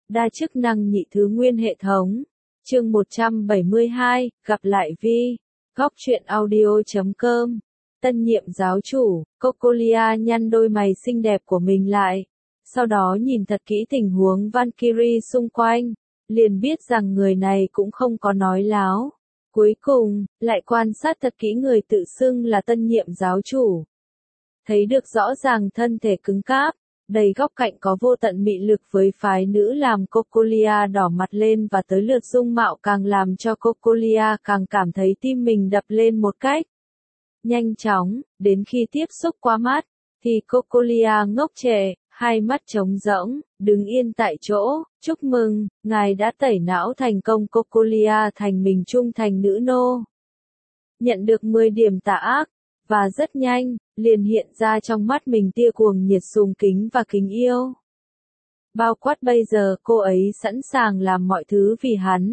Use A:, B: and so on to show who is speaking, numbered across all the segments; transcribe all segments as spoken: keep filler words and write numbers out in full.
A: Đa chức năng nhị thứ nguyên hệ thống. Chương một trăm bảy mươi hai, gặp lại Vi. Góc truyện audio chấm com. Tân nhiệm giáo chủ, Cocolia nhăn đôi mày xinh đẹp của mình lại. Sau đó nhìn thật kỹ tình huống Valkyrie xung quanh, liền biết rằng người này cũng không có nói láo. Cuối cùng, lại quan sát thật kỹ người tự xưng là tân nhiệm giáo chủ. Thấy được rõ ràng thân thể cứng cáp, đầy góc cạnh có vô tận mị lực với phái nữ làm Cocolia đỏ mặt lên, và tới lượt dung mạo càng làm cho Cocolia càng cảm thấy tim mình đập lên một cách nhanh chóng. Đến khi tiếp xúc qua mắt, thì Cocolia ngốc trệ, hai mắt trống rỗng, đứng yên tại chỗ. Chúc mừng, ngài đã tẩy não thành công. Cocolia thành mình trung thành nữ nô. Nhận được mười điểm tà ác, và rất nhanh, liền hiện ra trong mắt mình tia cuồng nhiệt, sùng kính và kính yêu. Bao quát bây giờ cô ấy sẵn sàng làm mọi thứ vì hắn.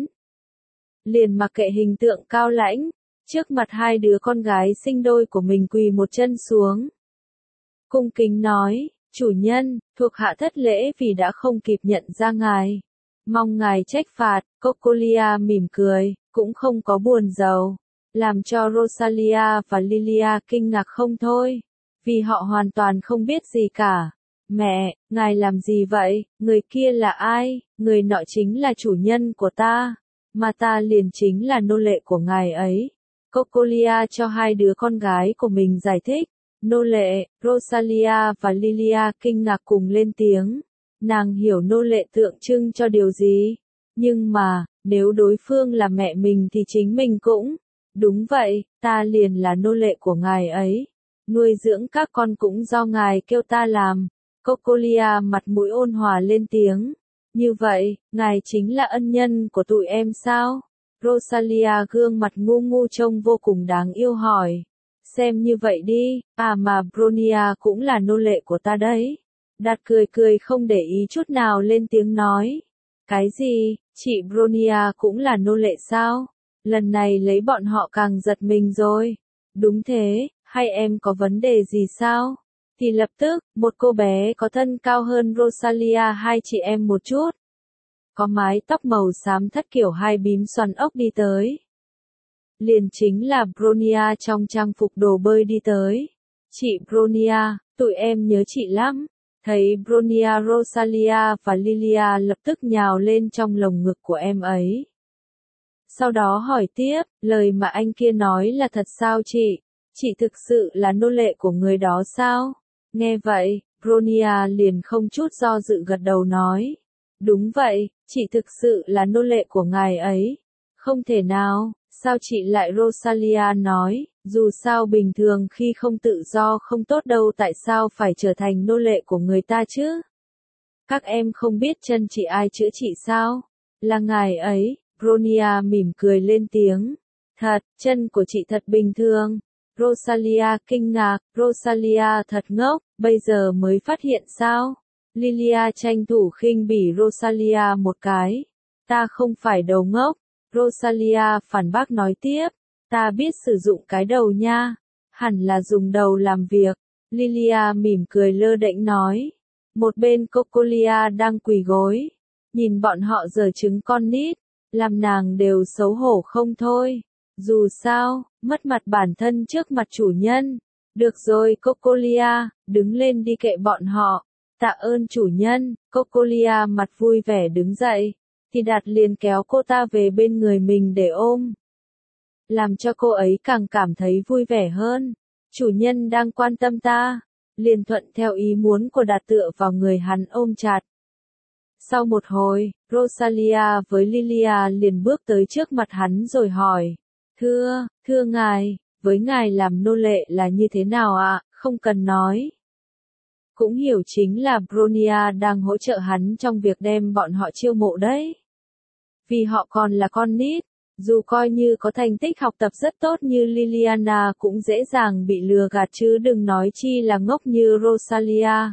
A: Liền mặc kệ hình tượng cao lãnh, trước mặt hai đứa con gái sinh đôi của mình quỳ một chân xuống. Cung kính nói, chủ nhân, thuộc hạ thất lễ vì đã không kịp nhận ra ngài. Mong ngài trách phạt. Cocolia mỉm cười, cũng không có buồn rầu, làm cho Rosalia và Lilia kinh ngạc không thôi, vì họ hoàn toàn không biết gì cả. Mẹ, ngài làm gì vậy? Người kia là ai? Người nọ chính là chủ nhân của ta, mà ta liền chính là nô lệ của ngài ấy. Cocolia cho hai đứa con gái của mình giải thích. Nô lệ. Rosalia và Lilia kinh ngạc cùng lên tiếng. Nàng hiểu nô lệ tượng trưng cho điều gì, nhưng mà, nếu đối phương là mẹ mình thì chính mình cũng. Đúng vậy, ta liền là nô lệ của ngài ấy. Nuôi dưỡng các con cũng do ngài kêu ta làm. Cocolia mặt mũi ôn hòa lên tiếng. Như vậy, ngài chính là ân nhân của tụi em sao? Rosalia gương mặt ngu ngu trông vô cùng đáng yêu hỏi. Xem như vậy đi, à mà Bronia cũng là nô lệ của ta đấy. Đạt cười cười không để ý chút nào lên tiếng nói. Cái gì, chị Bronia cũng là nô lệ sao? Lần này lấy bọn họ càng giật mình rồi. Đúng thế, hay em có vấn đề gì sao? Thì lập tức, một cô bé có thân cao hơn Rosalia hai chị em một chút, có mái tóc màu xám thắt kiểu hai bím xoăn ốc đi tới. Liền chính là Bronia trong trang phục đồ bơi đi tới. Chị Bronia, tụi em nhớ chị lắm. Thấy Bronia, Rosalia và Lilia lập tức nhào lên trong lồng ngực của em ấy. Sau đó hỏi tiếp, lời mà anh kia nói là thật sao chị? Chị thực sự là nô lệ của người đó sao? Nghe vậy, Bronia liền không chút do dự gật đầu nói. Đúng vậy, chị thực sự là nô lệ của ngài ấy. Không thể nào, sao chị lại? Rosalia nói, dù sao bình thường khi không tự do không tốt đâu, tại sao phải trở thành nô lệ của người ta chứ? Các em không biết chân chị ai chữa trị sao? Là ngài ấy. Bronia mỉm cười lên tiếng. Thật, chân của chị thật bình thường. Rosalia kinh ngạc, Rosalia thật ngốc, bây giờ mới phát hiện sao? Lilia tranh thủ khinh bỉ Rosalia một cái. Ta không phải đầu ngốc. Rosalia phản bác nói tiếp. Ta biết sử dụng cái đầu nha. Hẳn là dùng đầu làm việc. Lilia mỉm cười lơ đễnh nói. Một bên Cocolia đang quỳ gối, nhìn bọn họ giở trứng con nít, làm nàng đều xấu hổ không thôi. Dù sao, mất mặt bản thân trước mặt chủ nhân. Được rồi Cocolia, đứng lên đi kệ bọn họ. Tạ ơn chủ nhân. Cocolia mặt vui vẻ đứng dậy, thì Đạt liền kéo cô ta về bên người mình để ôm. Làm cho cô ấy càng cảm thấy vui vẻ hơn. Chủ nhân đang quan tâm ta. Liền thuận theo ý muốn của Đạt tựa vào người hắn ôm chặt. Sau một hồi, Rosalia với Lilia liền bước tới trước mặt hắn rồi hỏi. Thưa, thưa ngài, với ngài làm nô lệ là như thế nào ạ? Không cần nói. Cũng hiểu chính là Bronia đang hỗ trợ hắn trong việc đem bọn họ chiêu mộ đấy. Vì họ còn là con nít, dù coi như có thành tích học tập rất tốt như Liliana cũng dễ dàng bị lừa gạt chứ đừng nói chi là ngốc như Rosalia.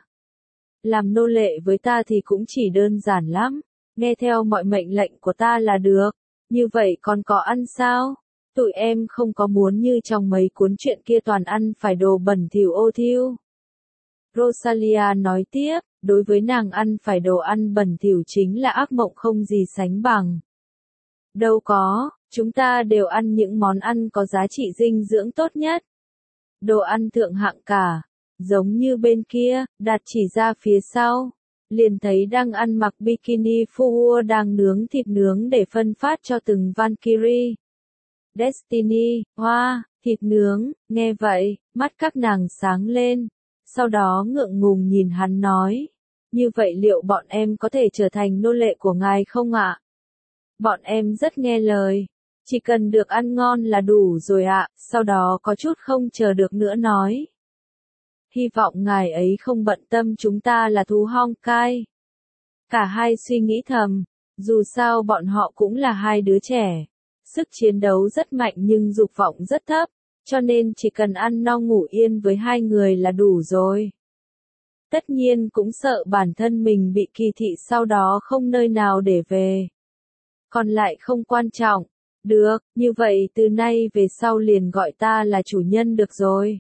A: Làm nô lệ với ta thì cũng chỉ đơn giản lắm, nghe theo mọi mệnh lệnh của ta là được. Như vậy còn có ăn sao? Tụi em không có muốn như trong mấy cuốn truyện kia toàn ăn phải đồ bẩn thỉu ô thiu. Rosalia nói tiếp, đối với nàng ăn phải đồ ăn bẩn thỉu chính là ác mộng không gì sánh bằng. Đâu có, chúng ta đều ăn những món ăn có giá trị dinh dưỡng tốt nhất. Đồ ăn thượng hạng cả, giống như bên kia, Đạt chỉ ra phía sau. Liền thấy đang ăn mặc bikini Fuhua đang nướng thịt nướng để phân phát cho từng Valkyrie. Destiny, hoa, thịt nướng, nghe vậy, mắt các nàng sáng lên. Sau đó ngượng ngùng nhìn hắn nói. Như vậy liệu bọn em có thể trở thành nô lệ của ngài không ạ? Bọn em rất nghe lời. Chỉ cần được ăn ngon là đủ rồi ạ, sau đó có chút không chờ được nữa nói. Hy vọng ngài ấy không bận tâm chúng ta là thú Honkai. Cả hai suy nghĩ thầm, dù sao bọn họ cũng là hai đứa trẻ. Sức chiến đấu rất mạnh nhưng dục vọng rất thấp, cho nên chỉ cần ăn no ngủ yên với hai người là đủ rồi. Tất nhiên cũng sợ bản thân mình bị kỳ thị sau đó không nơi nào để về. Còn lại không quan trọng. Được, như vậy từ nay về sau liền gọi ta là chủ nhân được rồi.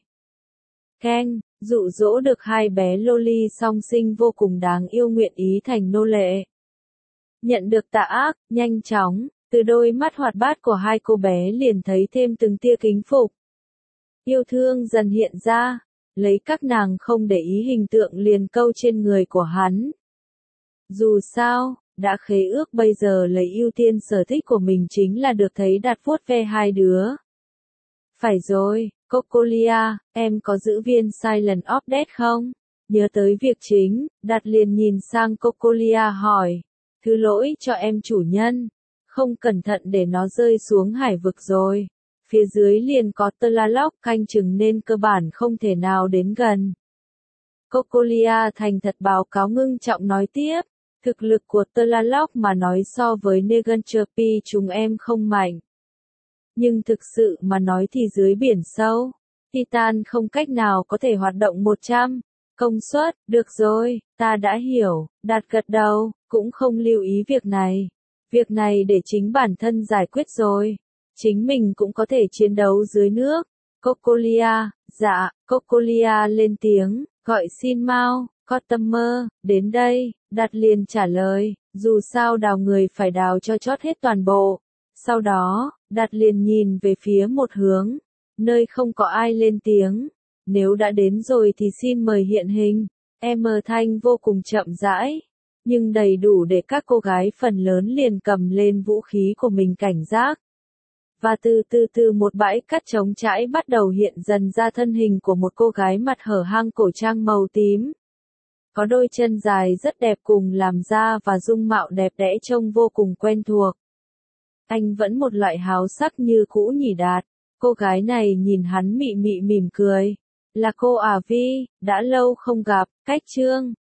A: Keng, dụ dỗ được hai bé loli song sinh vô cùng đáng yêu nguyện ý thành nô lệ. Nhận được tạ ác, nhanh chóng, từ đôi mắt hoạt bát của hai cô bé liền thấy thêm từng tia kính phục. Yêu thương dần hiện ra, lấy các nàng không để ý hình tượng liền câu trên người của hắn. Dù sao, đã khế ước bây giờ lấy ưu tiên sở thích của mình chính là được thấy Đạt vuốt ve hai đứa. Phải rồi, Cocolia, em có giữ viên Silent Update không? Nhớ tới việc chính, Đạt liền nhìn sang Cocolia hỏi. Thứ lỗi cho em chủ nhân. Không cẩn thận để nó rơi xuống hải vực rồi. Phía dưới liền có Tlaloc canh chừng nên cơ bản không thể nào đến gần. Cocolia thành thật báo cáo ngưng trọng nói tiếp. Thực lực của Tlaloc mà nói so với Negantropi chúng em không mạnh. Nhưng thực sự mà nói thì dưới biển sâu, Titan không cách nào có thể hoạt động một trăm công suất. Được rồi, ta đã hiểu, Đạt gật đầu, cũng không lưu ý việc này. Việc này để chính bản thân giải quyết rồi. Chính mình cũng có thể chiến đấu dưới nước. Cocolia, dạ, Cocolia lên tiếng, gọi xin mau, Customer, đến đây, Đạt liền trả lời, dù sao đào người phải đào cho chót hết toàn bộ. Sau đó, Đạt liền nhìn về phía một hướng, nơi không có ai lên tiếng. Nếu đã đến rồi thì xin mời hiện hình. Em thanh vô cùng chậm rãi, nhưng đầy đủ để các cô gái phần lớn liền cầm lên vũ khí của mình cảnh giác. Và từ từ từ một bãi cát trống trải bắt đầu hiện dần ra thân hình của một cô gái mặt hở hang cổ trang màu tím. Có đôi chân dài rất đẹp cùng làm da và dung mạo đẹp đẽ trông vô cùng quen thuộc. Anh vẫn một loại háo sắc như cũ nhỉ Đạt. Cô gái này nhìn hắn mị mị mỉm cười. Là cô à Vi, đã lâu không gặp, cách chương.